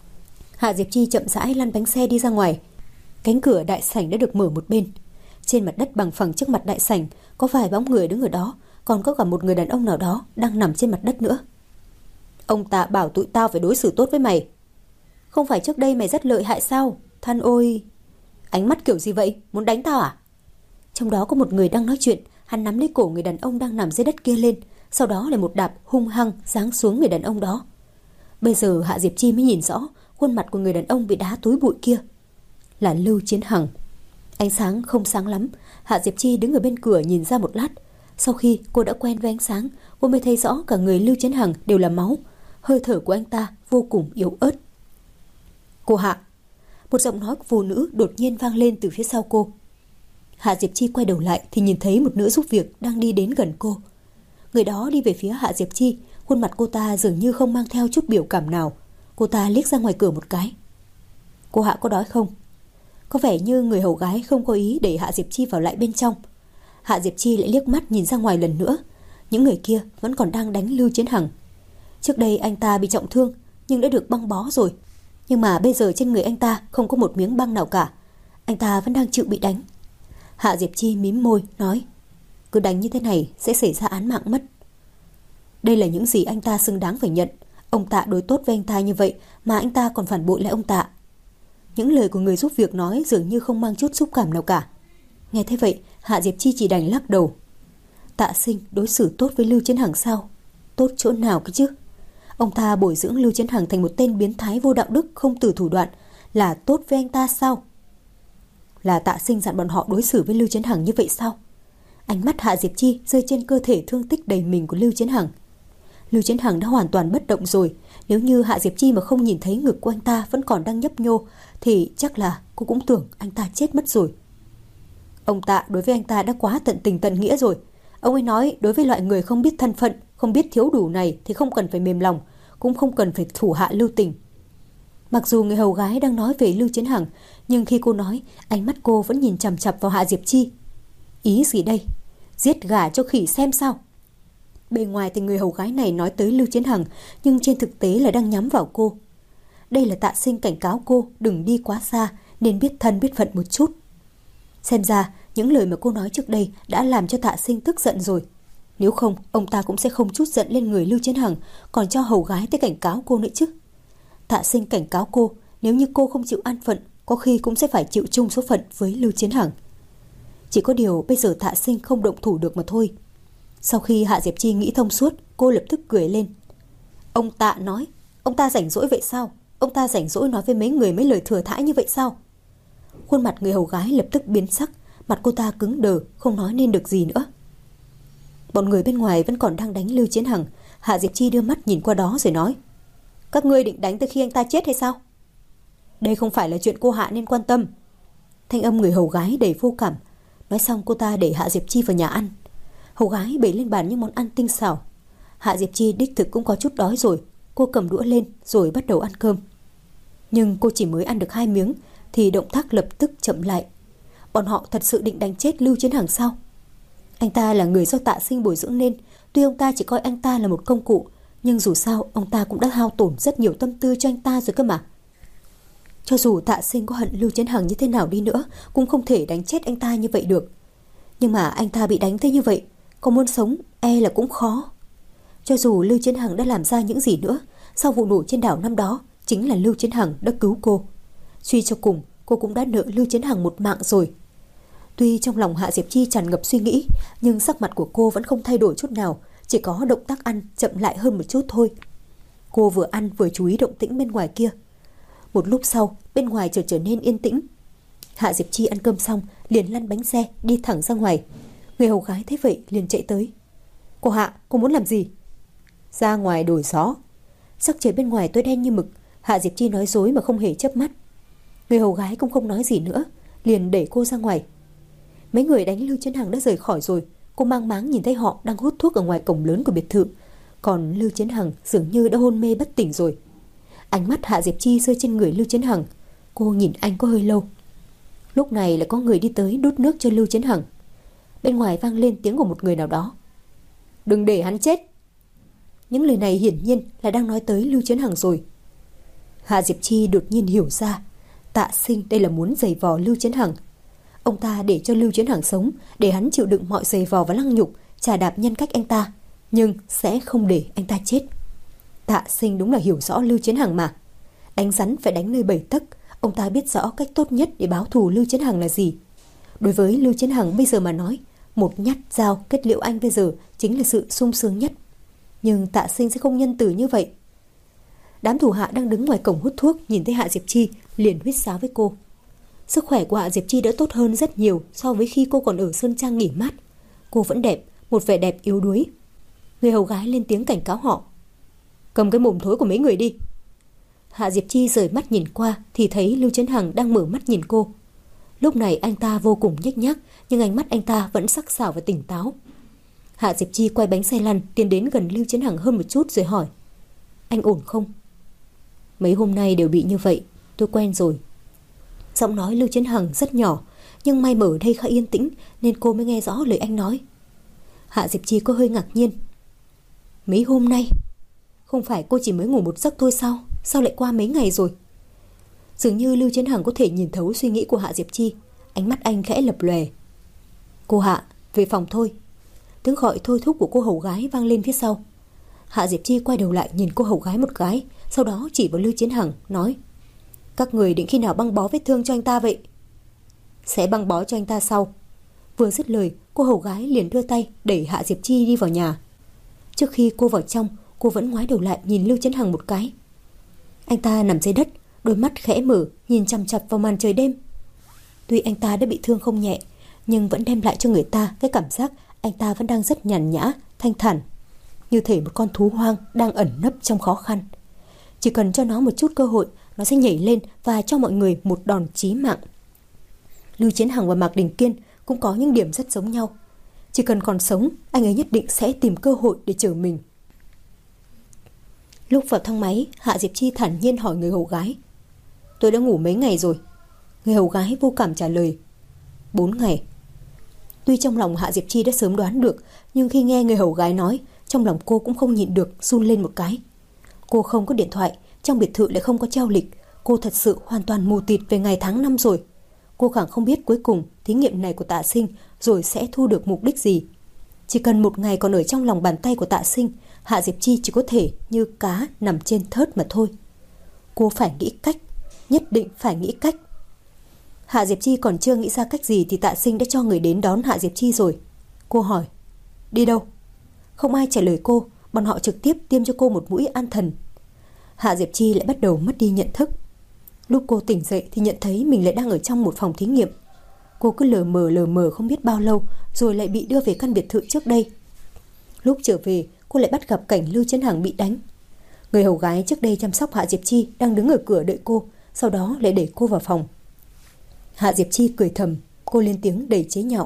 [SPEAKER 1] Hạ Diệp Chi chậm rãi lăn bánh xe đi ra ngoài. Cánh cửa đại sảnh đã được mở một bên. Trên mặt đất bằng phẳng trước mặt đại sảnh có vài bóng người đứng ở đó, còn có cả một người đàn ông nào đó đang nằm trên mặt đất nữa. Ông Tạ bảo tụi tao phải đối xử tốt với mày. Không phải trước đây mày rất lợi hại sao? Than ôi. Ánh mắt kiểu gì vậy? Muốn đánh tao à? Trong đó có một người đang nói chuyện. Hắn nắm lấy cổ người đàn ông đang nằm dưới đất kia lên, sau đó lại một đạp hung hăng giáng xuống người đàn ông đó. Bây giờ Hạ Diệp Chi mới nhìn rõ khuôn mặt của người đàn ông bị đá túi bụi kia. Là Lưu Chiến Hằng. Ánh sáng không sáng lắm. Hạ Diệp Chi đứng ở bên cửa nhìn ra một lát. Sau khi cô đã quen với ánh sáng, cô mới thấy rõ cả người Lưu Chiến Hằng đều là máu. Hơi thở của anh ta vô cùng yếu ớt. Cô Hạ. Một giọng nói của phụ nữ đột nhiên vang lên từ phía sau cô. Hạ Diệp Chi quay đầu lại thì nhìn thấy một nữ giúp việc đang đi đến gần cô. Người đó đi về phía Hạ Diệp Chi, khuôn mặt cô ta dường như không mang theo chút biểu cảm nào. Cô ta liếc ra ngoài cửa một cái. Cô Hạ có đói không? Có vẻ như người hầu gái không có ý để Hạ Diệp Chi vào lại bên trong. Hạ Diệp Chi lại liếc mắt nhìn ra ngoài lần nữa. Những người kia vẫn còn đang đánh Lưu Chiến Hằng. Trước đây anh ta bị trọng thương nhưng đã được băng bó rồi. Nhưng mà bây giờ trên người anh ta không có một miếng băng nào cả. Anh ta vẫn đang chịu bị đánh. Hạ Diệp Chi mím môi nói, cứ đánh như thế này sẽ xảy ra án mạng mất. Đây là những gì anh ta xứng đáng phải nhận. Ông Tạ đối tốt với anh ta như vậy mà anh ta còn phản bội lại ông Tạ. Những lời của người giúp việc nói dường như không mang chút xúc cảm nào cả. Nghe thế vậy, Hạ Diệp Chi chỉ đành lắc đầu. Tạ Sinh đối xử tốt với Lưu Chiến Hằng sao? Tốt chỗ nào cơ chứ? Ông ta bồi dưỡng Lưu Chiến Hằng thành một tên biến thái vô đạo đức không từ thủ đoạn là tốt với anh ta sao? Là Tạ Sinh dặn bọn họ đối xử với Lưu Chiến Hằng như vậy sao? Ánh mắt Hạ Diệp Chi rơi trên cơ thể thương tích đầy mình của Lưu Chiến Hằng. Lưu Chiến Hằng đã hoàn toàn bất động rồi. Nếu như Hạ Diệp Chi mà không nhìn thấy ngực của anh ta vẫn còn đang nhấp nhô thì chắc là cô cũng tưởng anh ta chết mất rồi. Ông Tạ đối với anh ta đã quá tận tình tận nghĩa rồi. Ông ấy nói đối với loại người không biết thân phận, không biết thiếu đủ này thì không cần phải mềm lòng, cũng không cần phải thủ hạ lưu tình. Mặc dù người hầu gái đang nói về Lưu Chiến Hằng, nhưng khi cô nói, ánh mắt cô vẫn nhìn chằm chằm vào Hạ Diệp Chi. Ý gì đây? Giết gà cho khỉ xem sao? Bề ngoài thì người hầu gái này nói tới Lưu Chiến Hằng, nhưng trên thực tế là đang nhắm vào cô. Đây là Tạ Sinh cảnh cáo cô đừng đi quá xa, nên biết thân biết phận một chút. Xem ra những lời mà cô nói trước đây đã làm cho Tạ Sinh tức giận rồi. Nếu không, ông ta cũng sẽ không chút giận lên người Lưu Chiến Hằng, còn cho hầu gái tới cảnh cáo cô nữa chứ. Tạ Sinh cảnh cáo cô, nếu như cô không chịu an phận, có khi cũng sẽ phải chịu chung số phận với Lưu Chiến Hằng. Chỉ có điều bây giờ Tạ Sinh không động thủ được mà thôi. Sau khi Hạ Diệp Chi nghĩ thông suốt, cô lập tức cười lên. Ông Tạ nói, ông ta rảnh rỗi vậy sao? Ông ta rảnh rỗi nói với mấy người mấy lời thừa thãi như vậy sao? Khuôn mặt người hầu gái lập tức biến sắc, mặt cô ta cứng đờ, không nói nên được gì nữa. Bọn người bên ngoài vẫn còn đang đánh Lưu Chiến Hằng. Hạ Diệp Chi đưa mắt nhìn qua đó rồi nói, các ngươi định đánh tới khi anh ta chết hay sao? Đây không phải là chuyện cô Hạ nên quan tâm. Thanh âm người hầu gái đầy vô cảm. Nói xong cô ta đẩy Hạ Diệp Chi vào nhà ăn. Hầu gái bày lên bàn những món ăn tinh xảo. Hạ Diệp Chi đích thực cũng có chút đói rồi. Cô cầm đũa lên rồi bắt đầu ăn cơm. Nhưng cô chỉ mới ăn được 2 miếng thì động tác lập tức chậm lại. Bọn họ thật sự định đánh chết Lưu Chiến Hằng sao? Anh ta là người do Tạ Sinh bồi dưỡng nên, tuy ông ta chỉ coi anh ta là một công cụ, nhưng dù sao ông ta cũng đã hao tổn rất nhiều tâm tư cho anh ta rồi cơ mà. Cho dù Tạ Sinh có hận Lưu Chiến Hằng như thế nào đi nữa, cũng không thể đánh chết anh ta như vậy được. Nhưng mà anh ta bị đánh thế như vậy, có muốn sống e là cũng khó. Cho dù Lưu Chiến Hằng đã làm ra những gì nữa, sau vụ nổ trên đảo năm đó, chính là Lưu Chiến Hằng đã cứu cô. Suy cho cùng, cô cũng đã nợ Lưu Chiến Hằng một mạng rồi. Tuy trong lòng Hạ Diệp Chi tràn ngập suy nghĩ, nhưng sắc mặt của cô vẫn không thay đổi chút nào, chỉ có động tác ăn chậm lại hơn một chút thôi. Cô vừa ăn vừa chú ý động tĩnh bên ngoài kia. Một lúc sau, bên ngoài trở nên yên tĩnh. Hạ Diệp Chi ăn cơm xong, liền lăn bánh xe đi thẳng ra ngoài. Người hầu gái thấy vậy liền chạy tới. Cô Hạ, cô muốn làm gì? Ra ngoài đổi gió. Sắc trời bên ngoài tối đen như mực. Hạ Diệp Chi nói dối mà không hề chớp mắt. Người hầu gái cũng không nói gì nữa, liền đẩy cô ra ngoài. Mấy người đánh Lưu Chiến Hằng đã rời khỏi rồi. Cô mang máng nhìn thấy họ đang hút thuốc ở ngoài cổng lớn của biệt thự. Còn Lưu Chiến Hằng dường như đã hôn mê bất tỉnh rồi. Ánh mắt Hạ Diệp Chi rơi trên người Lưu Chiến Hằng. Cô nhìn anh có hơi lâu. Lúc này lại có người đi tới đút nước cho Lưu Chiến Hằng. Bên ngoài vang lên tiếng của một người nào đó. Đừng để hắn chết. Những lời này hiển nhiên là đang nói tới Lưu Chấn Hằng rồi. Hạ Diệp Chi đột nhiên hiểu ra, Tạ Sinh đây là muốn giày vò Lưu Chấn Hằng. Ông ta để cho Lưu Chấn Hằng sống, để hắn chịu đựng mọi giày vò và lăng nhục, chà đạp nhân cách anh ta, nhưng sẽ không để anh ta chết. Tạ Sinh đúng là hiểu rõ Lưu Chấn Hằng mà. Đánh rắn phải đánh nơi 7 tấc. Ông ta biết rõ cách tốt nhất để báo thù Lưu Chấn Hằng là gì. Đối với Lưu Chấn Hằng bây giờ mà nói, một nhát dao kết liễu anh bây giờ chính là sự sung sướng nhất. Nhưng Tạ Sinh sẽ không nhân từ như vậy. Đám thủ hạ đang đứng ngoài cổng hút thuốc nhìn thấy Hạ Diệp Chi liền huýt sáo với cô. Sức khỏe của Hạ Diệp Chi đã tốt hơn rất nhiều so với khi cô còn ở Sơn Trang nghỉ mát. Cô vẫn đẹp, một vẻ đẹp yếu đuối. Người hầu gái lên tiếng cảnh cáo họ. Cầm cái mồm thối của mấy người đi. Hạ Diệp Chi rời mắt nhìn qua thì thấy Lưu Chấn Hằng đang mở mắt nhìn cô. Lúc này anh ta vô cùng nhếch nhác, nhưng ánh mắt anh ta vẫn sắc sảo và tỉnh táo. Hạ Diệp Chi quay bánh xe lăn tiến đến gần Lưu Chấn Hằng hơn một chút rồi hỏi. Anh ổn không? Mấy hôm nay đều bị như vậy, tôi quen rồi. Giọng nói Lưu Chấn Hằng rất nhỏ, nhưng may mà ở đây khá yên tĩnh nên cô mới nghe rõ lời anh nói. Hạ Diệp Chi có hơi ngạc nhiên. Mấy hôm nay? Không phải cô chỉ mới ngủ một giấc thôi sao? Sao lại qua mấy ngày rồi? Dường như Lưu Chấn Hằng có thể nhìn thấu suy nghĩ của Hạ Diệp Chi. Ánh mắt anh khẽ lập lòe. Cô Hạ, về phòng thôi. Tiếng gọi thôi thúc của cô hầu gái vang lên phía sau. Hạ Diệp Chi quay đầu lại nhìn cô hầu gái một cái, sau đó chỉ vào Lưu Chấn Hằng nói. Các người định khi nào băng bó vết thương cho anh ta vậy? Sẽ băng bó cho anh ta sau. Vừa dứt lời, cô hầu gái liền đưa tay đẩy Hạ Diệp Chi đi vào nhà. Trước khi cô vào trong, cô vẫn ngoái đầu lại nhìn Lưu Chấn Hằng một cái. Anh ta nằm dưới đất, đôi mắt khẽ mở nhìn chằm chằm vào màn trời đêm. Tuy anh ta đã bị thương không nhẹ, nhưng vẫn đem lại cho người ta cái cảm giác anh ta vẫn đang rất nhàn nhã, thanh thản, như thể một con thú hoang đang ẩn nấp trong khó khăn. Chỉ cần cho nó một chút cơ hội, nó sẽ nhảy lên và cho mọi người một đòn chí mạng. Lưu Chấn Hằng và Mạc Đình Kiên cũng có những điểm rất giống nhau. Chỉ cần còn sống, anh ấy nhất định sẽ tìm cơ hội để chở mình. Lúc vào thang máy, Hạ Diệp Chi thản nhiên hỏi người hầu gái. Tôi đã ngủ mấy ngày rồi? Người hầu gái vô cảm trả lời. 4 ngày. Tuy trong lòng Hạ Diệp Chi đã sớm đoán được, nhưng khi nghe người hầu gái nói, trong lòng cô cũng không nhịn được run lên một cái. Cô không có điện thoại, trong biệt thự lại không có treo lịch. Cô thật sự hoàn toàn mù tịt về ngày tháng năm rồi. Cô càng không biết cuối cùng thí nghiệm này của Tạ Sinh rồi sẽ thu được mục đích gì. Chỉ cần một ngày còn ở trong lòng bàn tay của Tạ Sinh, Hạ Diệp Chi chỉ có thể như cá nằm trên thớt mà thôi. Cô phải nghĩ cách, nhất định phải nghĩ cách. Hạ Diệp Chi còn chưa nghĩ ra cách gì thì Tạ Sinh đã cho người đến đón Hạ Diệp Chi rồi. Cô hỏi, đi đâu? Không ai trả lời cô, bọn họ trực tiếp tiêm cho cô một mũi an thần. Hạ Diệp Chi lại bắt đầu mất đi nhận thức. Lúc cô tỉnh dậy thì nhận thấy mình lại đang ở trong một phòng thí nghiệm. Cô cứ lờ mờ không biết bao lâu rồi lại bị đưa về căn biệt thự trước đây. Lúc trở về, cô lại bắt gặp cảnh Lưu Chấn Hằng bị đánh. Người hầu gái trước đây chăm sóc Hạ Diệp Chi đang đứng ở cửa đợi cô, sau đó lại đẩy cô vào phòng. Hạ Diệp Chi cười thầm, cô lên tiếng đầy chế nhạo.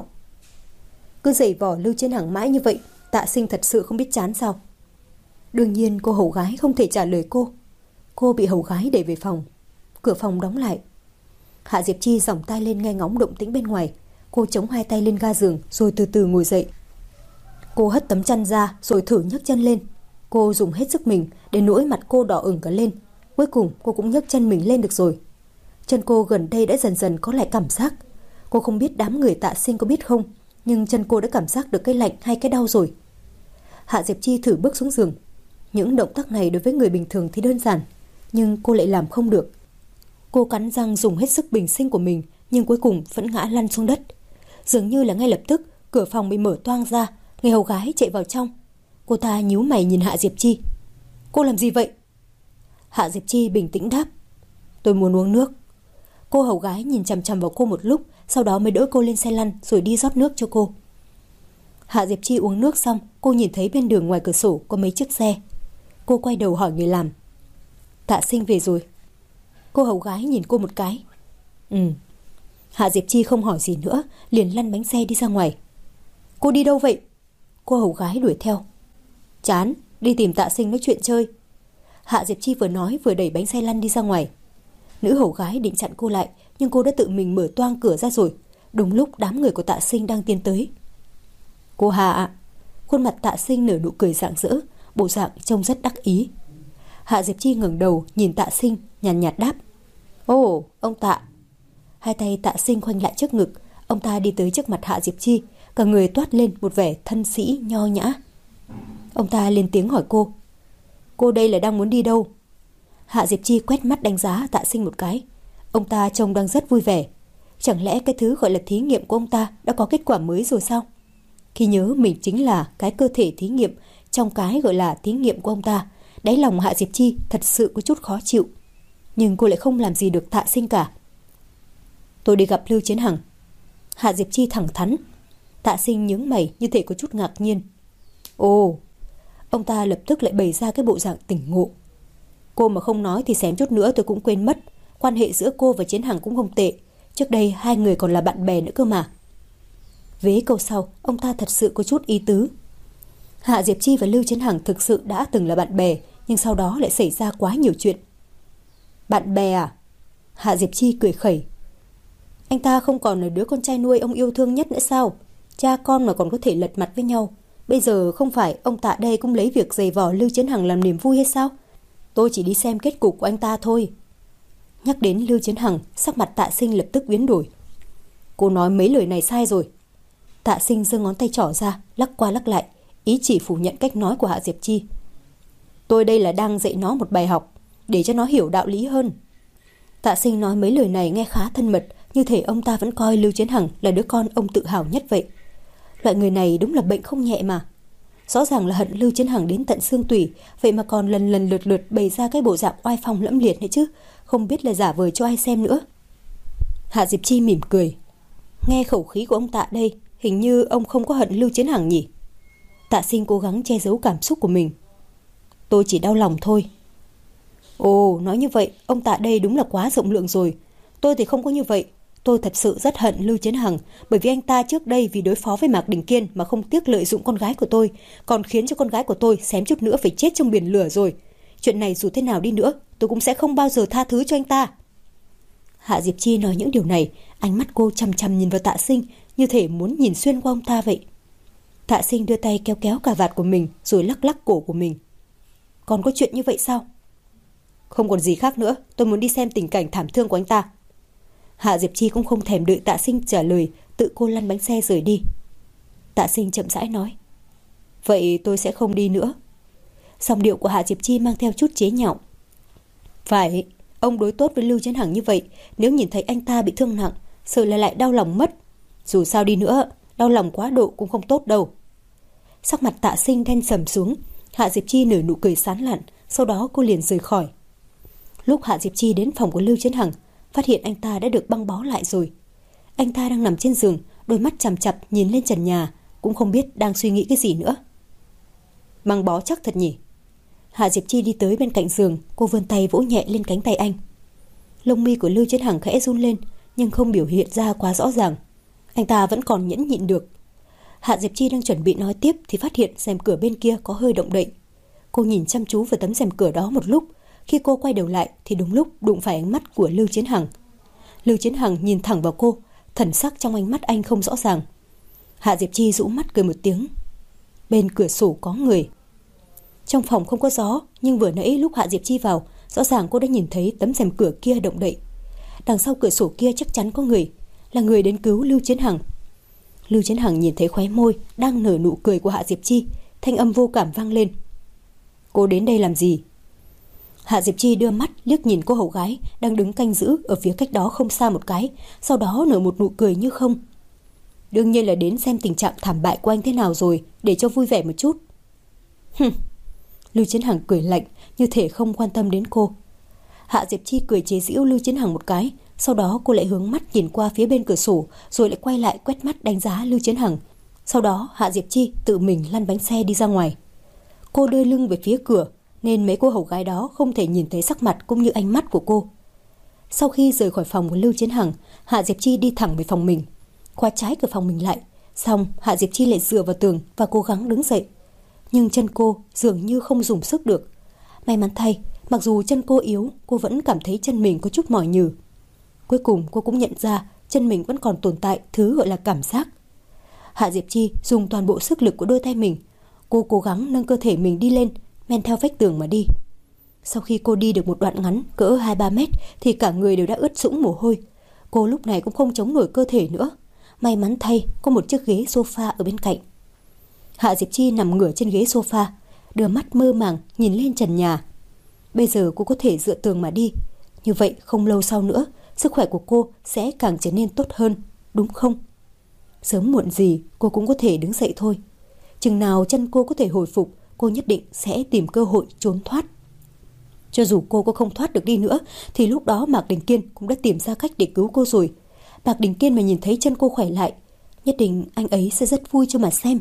[SPEAKER 1] Cứ giày vò Lưu Chấn Hằng mãi như vậy, Tạ Sinh thật sự không biết chán sao? Đương nhiên cô hầu gái không thể trả lời cô. Cô bị hầu gái đẩy về phòng. Cửa phòng đóng lại. Hạ Diệp Chi giỏng tai lên nghe ngóng động tĩnh bên ngoài. Cô chống hai tay lên ga giường rồi từ từ ngồi dậy. Cô hất tấm chăn ra rồi thử nhấc chân lên. Cô dùng hết sức mình đến nỗi mặt cô đỏ ửng cả lên. Cuối cùng cô cũng nhấc chân mình lên được rồi. Chân cô gần đây đã dần dần có lại cảm giác. Cô không biết đám người Tạ Sinh có biết không, nhưng chân cô đã cảm giác được cái lạnh hay cái đau rồi. Hạ Diệp Chi thử bước xuống giường. Những động tác này đối với người bình thường thì đơn giản, nhưng cô lại làm không được. Cô cắn răng dùng hết sức bình sinh của mình, nhưng cuối cùng vẫn ngã lăn xuống đất. Dường như là ngay lập tức cửa phòng bị mở toang ra, người hầu gái chạy vào trong. Cô ta nhíu mày nhìn Hạ Diệp Chi. Cô làm gì vậy? Hạ Diệp Chi bình tĩnh đáp. Tôi muốn uống nước. Cô hầu gái nhìn chằm chằm vào cô một lúc, sau đó mới đỡ cô lên xe lăn rồi đi rót nước cho cô. Hạ Diệp Chi uống nước xong, cô nhìn thấy bên đường ngoài cửa sổ có mấy chiếc xe. Cô quay đầu hỏi người làm. Tạ Sinh về rồi. Cô hầu gái nhìn cô một cái. Hạ Diệp Chi không hỏi gì nữa, liền lăn bánh xe đi ra ngoài. Cô đi đâu vậy? Cô hầu gái đuổi theo. Chán, đi tìm Tạ Sinh nói chuyện chơi. Hạ Diệp Chi vừa nói vừa đẩy bánh xe lăn đi ra ngoài. Nữ hầu gái định chặn cô lại, nhưng cô đã tự mình mở toang cửa ra rồi. Đúng lúc đám người của Tạ Sinh đang tiến tới. Cô Hạ. Khuôn mặt Tạ Sinh nở nụ cười rạng rỡ, bộ dạng trông rất đắc ý. Hạ Diệp Chi ngẩng đầu nhìn Tạ Sinh, nhàn nhạt đáp: Ồ, ông Tạ. Hai tay Tạ Sinh khoanh lại trước ngực, ông ta đi tới trước mặt Hạ Diệp Chi, cả người toát lên một vẻ thân sĩ nho nhã. Ông ta lên tiếng hỏi cô đây là đang muốn đi đâu? Hạ Diệp Chi quét mắt đánh giá Tạ Sinh một cái. Ông ta trông đang rất vui vẻ. Chẳng lẽ cái thứ gọi là thí nghiệm của ông ta đã có kết quả mới rồi sao? Khi nhớ mình chính là cái cơ thể thí nghiệm trong cái gọi là thí nghiệm của ông ta, đáy lòng Hạ Diệp Chi thật sự có chút khó chịu. Nhưng cô lại không làm gì được Tạ Sinh cả. Tôi đi gặp Lưu Chiến Hằng. Hạ Diệp Chi thẳng thắn. Tạ Sinh nhướng mày như thể có chút ngạc nhiên. Ồ. Ông ta lập tức lại bày ra cái bộ dạng tỉnh ngộ. Cô mà không nói thì xém chút nữa tôi cũng quên mất. Quan hệ giữa cô và Chiến Hằng cũng không tệ. Trước đây hai người còn là bạn bè nữa cơ mà. Vế câu sau, ông ta thật sự có chút ý tứ. Hạ Diệp Chi và Lưu Chiến Hằng thực sự đã từng là bạn bè, nhưng sau đó lại xảy ra quá nhiều chuyện. Bạn bè à? Hạ Diệp Chi cười khẩy. Anh ta không còn là đứa con trai nuôi ông yêu thương nhất nữa sao? Cha con mà còn có thể lật mặt với nhau. Bây giờ không phải ông Tạ đây cũng lấy việc giày vò Lưu Chiến Hằng làm niềm vui hay sao? Tôi chỉ đi xem kết cục của anh ta thôi. Nhắc đến Lưu Chiến Hằng, sắc mặt Tạ Sinh lập tức biến đổi. Cô nói mấy lời này sai rồi. Tạ Sinh giơ ngón tay trỏ ra, lắc qua lắc lại, ý chỉ phủ nhận cách nói của Hạ Diệp Chi. Tôi đây là đang dạy nó một bài học, để cho nó hiểu đạo lý hơn. Tạ Sinh nói mấy lời này nghe khá thân mật, như thể ông ta vẫn coi Lưu Chiến Hằng là đứa con ông tự hào nhất vậy. Loại người này đúng là bệnh không nhẹ mà. Rõ ràng là hận Lưu Chiến Hằng đến tận xương tủy, vậy mà còn lần lần lượt lượt bày ra cái bộ dạng oai phong lẫm liệt này chứ, không biết là giả vờ cho ai xem nữa. Hạ Diệp Chi mỉm cười. Nghe khẩu khí của ông Tạ đây, hình như ông không có hận Lưu Chiến Hằng nhỉ? Tạ Sinh cố gắng che giấu cảm xúc của mình. Tôi chỉ đau lòng thôi. Ồ, nói như vậy, ông Tạ đây đúng là quá rộng lượng rồi. Tôi thì không có như vậy. Tôi thật sự rất hận Lưu Chiến Hằng, bởi vì anh ta trước đây vì đối phó với Mạc Đình Kiên mà không tiếc lợi dụng con gái của tôi, còn khiến cho con gái của tôi xém chút nữa phải chết trong biển lửa rồi. Chuyện này dù thế nào đi nữa, tôi cũng sẽ không bao giờ tha thứ cho anh ta. Hạ Diệp Chi nói những điều này, ánh mắt cô chằm chằm nhìn vào Tạ Sinh, như thể muốn nhìn xuyên qua ông ta vậy. Tạ Sinh đưa tay kéo kéo cà vạt của mình, rồi lắc lắc cổ của mình. Còn có chuyện như vậy sao? Không còn gì khác nữa, tôi muốn đi xem tình cảnh thảm thương của anh ta. Hạ Diệp Chi cũng không thèm đợi Tạ Sinh trả lời, tự cô lăn bánh xe rời đi. Tạ Sinh chậm rãi nói. Vậy tôi sẽ không đi nữa. Giọng điệu của Hạ Diệp Chi mang theo chút chế nhạo. Phải, ông đối tốt với Lưu Chiến Hằng như vậy, nếu nhìn thấy anh ta bị thương nặng, sợ là lại đau lòng mất. Dù sao đi nữa, đau lòng quá độ cũng không tốt đâu. Sắc mặt Tạ Sinh đen sầm xuống. Hạ Diệp Chi nở nụ cười sán lạn, sau đó cô liền rời khỏi. Lúc Hạ Diệp Chi đến phòng của Lưu Chiến Hằng, phát hiện anh ta đã được băng bó lại rồi. Anh ta đang nằm trên giường, đôi mắt chằm chằm nhìn lên trần nhà, cũng không biết đang suy nghĩ cái gì nữa. Băng bó chắc thật nhỉ? Hạ Diệp Chi đi tới bên cạnh giường, cô vươn tay vỗ nhẹ lên cánh tay anh. Lông mi của Lưu Chiến Hằng khẽ run lên, nhưng không biểu hiện ra quá rõ ràng. Anh ta vẫn còn nhẫn nhịn được. Hạ Diệp Chi đang chuẩn bị nói tiếp thì phát hiện rèm cửa bên kia có hơi động đậy. Cô nhìn chăm chú vào tấm rèm cửa đó một lúc. Khi cô quay đầu lại thì đúng lúc đụng phải ánh mắt của Lưu Chiến Hằng. Lưu Chiến Hằng nhìn thẳng vào cô, thần sắc trong ánh mắt anh không rõ ràng. Hạ Diệp Chi rũ mắt cười một tiếng. Bên cửa sổ có người. Trong phòng không có gió, nhưng vừa nãy lúc Hạ Diệp Chi vào, rõ ràng cô đã nhìn thấy tấm rèm cửa kia động đậy. Đằng sau cửa sổ kia chắc chắn có người, là người đến cứu Lưu Chiến Hằng. Lưu Chiến Hằng nhìn thấy khóe môi đang nở nụ cười của Hạ Diệp Chi, thanh âm vô cảm vang lên. Cô đến đây làm gì? Hạ Diệp Chi đưa mắt liếc nhìn cô hầu gái đang đứng canh giữ ở phía cách đó không xa một cái, sau đó nở một nụ cười như không. Đương nhiên là đến xem tình trạng thảm bại của anh thế nào rồi, để cho vui vẻ một chút. Lưu Chiến Hằng cười lạnh, như thể không quan tâm đến cô. Hạ Diệp Chi cười chế giễu Lưu Chiến Hằng một cái, sau đó cô lại hướng mắt nhìn qua phía bên cửa sổ, rồi lại quay lại quét mắt đánh giá Lưu Chiến Hằng. Sau đó Hạ Diệp Chi tự mình lăn bánh xe đi ra ngoài. Cô đưa lưng về phía cửa, nên mấy cô hầu gái đó không thể nhìn thấy sắc mặt cũng như ánh mắt của cô. Sau khi rời khỏi phòng của Lưu Chiến Hằng, Hạ Diệp Chi đi thẳng về phòng mình, khóa trái cửa phòng mình lại. Xong Hạ Diệp Chi lại dựa vào tường và cố gắng đứng dậy, nhưng chân cô dường như không dùng sức được. May mắn thay, mặc dù chân cô yếu, cô vẫn cảm thấy chân mình có chút mỏi nhừ. Cuối cùng cô cũng nhận ra chân mình vẫn còn tồn tại thứ gọi là cảm giác. Hạ Diệp Chi dùng toàn bộ sức lực của đôi tay mình. Cô cố gắng nâng cơ thể mình đi lên, men theo vách tường mà đi. Sau khi cô đi được một đoạn ngắn cỡ 2-3 mét thì cả người đều đã ướt sũng mồ hôi. Cô lúc này cũng không chống nổi cơ thể nữa. May mắn thay có một chiếc ghế sofa ở bên cạnh. Hạ Diệp Chi nằm ngửa trên ghế sofa, đưa mắt mơ màng nhìn lên trần nhà. Bây giờ cô có thể dựa tường mà đi. Như vậy không lâu sau nữa, sức khỏe của cô sẽ càng trở nên tốt hơn, đúng không? Sớm muộn gì cô cũng có thể đứng dậy thôi. Chừng nào chân cô có thể hồi phục, cô nhất định sẽ tìm cơ hội trốn thoát. Cho dù cô có không thoát được đi nữa thì lúc đó Mạc Đình Kiên cũng đã tìm ra cách để cứu cô rồi. Mạc Đình Kiên mà nhìn thấy chân cô khỏe lại, nhất định anh ấy sẽ rất vui cho mà xem.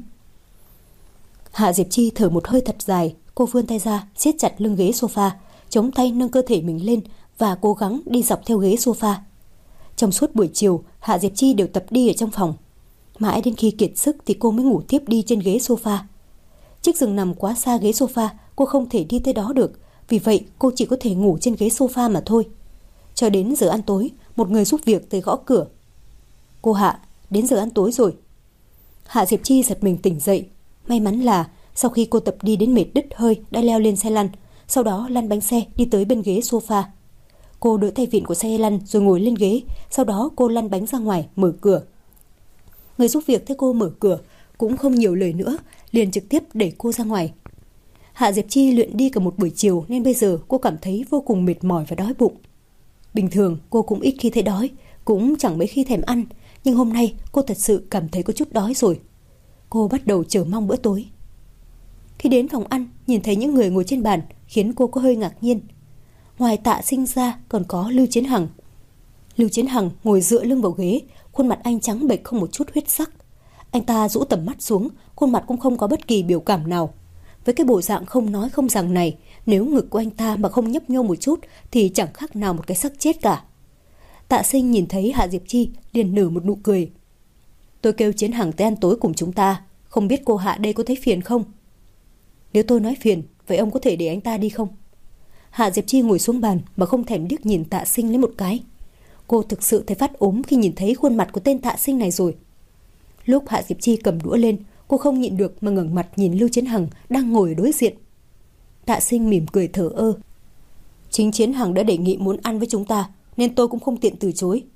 [SPEAKER 1] Hạ Diệp Chi thở một hơi thật dài. Cô vươn tay ra siết chặt lưng ghế sofa, chống tay nâng cơ thể mình lên và cố gắng đi dọc theo ghế sofa. Trong suốt buổi chiều, Hạ Diệp Chi đều tập đi ở trong phòng. Mãi đến khi kiệt sức thì cô mới ngủ tiếp đi trên ghế sofa. Chiếc giường nằm quá xa ghế sofa, cô không thể đi tới đó được. Vì vậy cô chỉ có thể ngủ trên ghế sofa mà thôi. Cho đến giờ ăn tối, một người giúp việc tới gõ cửa. Cô Hạ, đến giờ ăn tối rồi. Hạ Diệp Chi giật mình tỉnh dậy. May mắn là sau khi cô tập đi đến mệt đứt hơi đã leo lên xe lăn, sau đó lăn bánh xe đi tới bên ghế sofa. Cô đỡ tay vịn của xe lăn rồi ngồi lên ghế, sau đó cô lăn bánh ra ngoài mở cửa. Người giúp việc thấy cô mở cửa cũng không nhiều lời nữa, liền trực tiếp đẩy cô ra ngoài. Hạ Diệp Chi luyện đi cả một buổi chiều nên bây giờ cô cảm thấy vô cùng mệt mỏi và đói bụng. Bình thường cô cũng ít khi thấy đói, cũng chẳng mấy khi thèm ăn, nhưng hôm nay cô thật sự cảm thấy có chút đói rồi. Cô bắt đầu chờ mong bữa tối. Khi đến phòng ăn, nhìn thấy những người ngồi trên bàn khiến cô có hơi ngạc nhiên. Ngoài Tạ Sinh ra còn có Lưu Chiến Hằng. Lưu Chiến Hằng ngồi dựa lưng vào ghế, khuôn mặt anh trắng bệch không một chút huyết sắc. Anh ta rũ tầm mắt xuống, khuôn mặt cũng không có bất kỳ biểu cảm nào. Với cái bộ dạng không nói không rằng này, nếu ngực của anh ta mà không nhấp nhô một chút thì chẳng khác nào một cái xác chết cả. Tạ Sinh nhìn thấy Hạ Diệp Chi liền nở một nụ cười. Tôi kêu Chiến Hằng tới ăn tối cùng chúng ta, không biết cô Hạ đây có thấy phiền không? Nếu tôi nói phiền, vậy ông có thể để anh ta đi không? Hạ Diệp Chi ngồi xuống bàn mà không thèm liếc nhìn Tạ Sinh lấy một cái. Cô thực sự thấy phát ốm khi nhìn thấy khuôn mặt của tên Tạ Sinh này rồi. Lúc Hạ Diệp Chi cầm đũa lên, cô không nhịn được mà ngẩng mặt nhìn Lưu Chiến Hằng đang ngồi đối diện. Tạ Sinh mỉm cười thờ ơ. Chính Chiến Hằng đã đề nghị muốn ăn với chúng ta, nên tôi cũng không tiện từ chối.